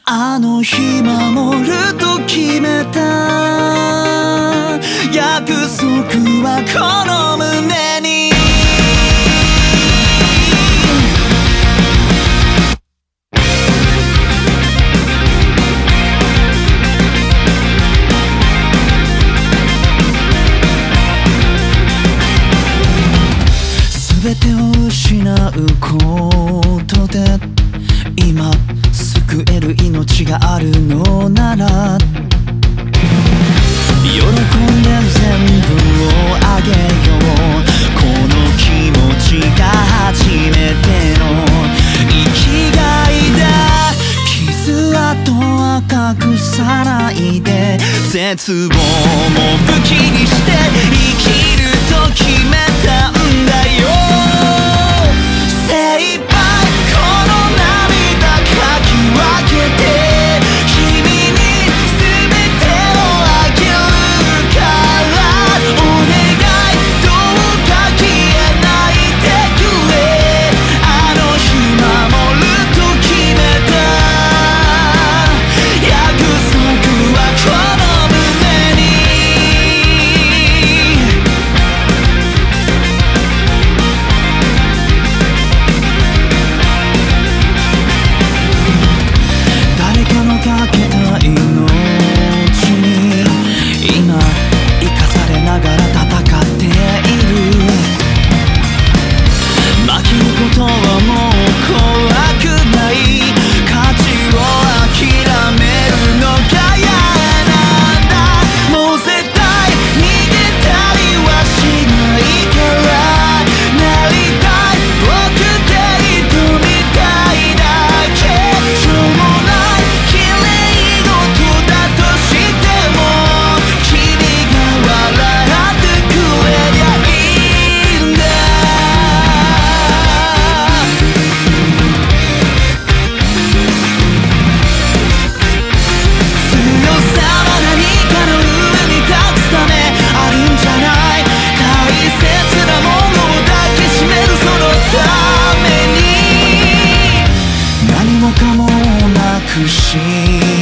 あの日守ると決めた約束はこの胸に全てを失うことで今救える命があるのなら喜んで全部をあげようこの気持ちが初めての生きがいだ傷跡は隠さないで絶望も武器にして生きると決めたんだよ精一杯この涙かき分けて君に全てをあげるからお願いどうか消えないでくれあの日守ると決めた約束はこの胸に誰かのかけた命に今生かされながら戦っている負けることはもう怖くない価値を諦めるのが嫌なんだもう絶対逃げたりはしないからなりたい僕で挑みたいだけしょうもない綺麗事だとしても君が笑ってくれりゃいいんだ強さは何かの上に立つためあるんじゃない大切なものを抱きしめるそのために何もかもなくし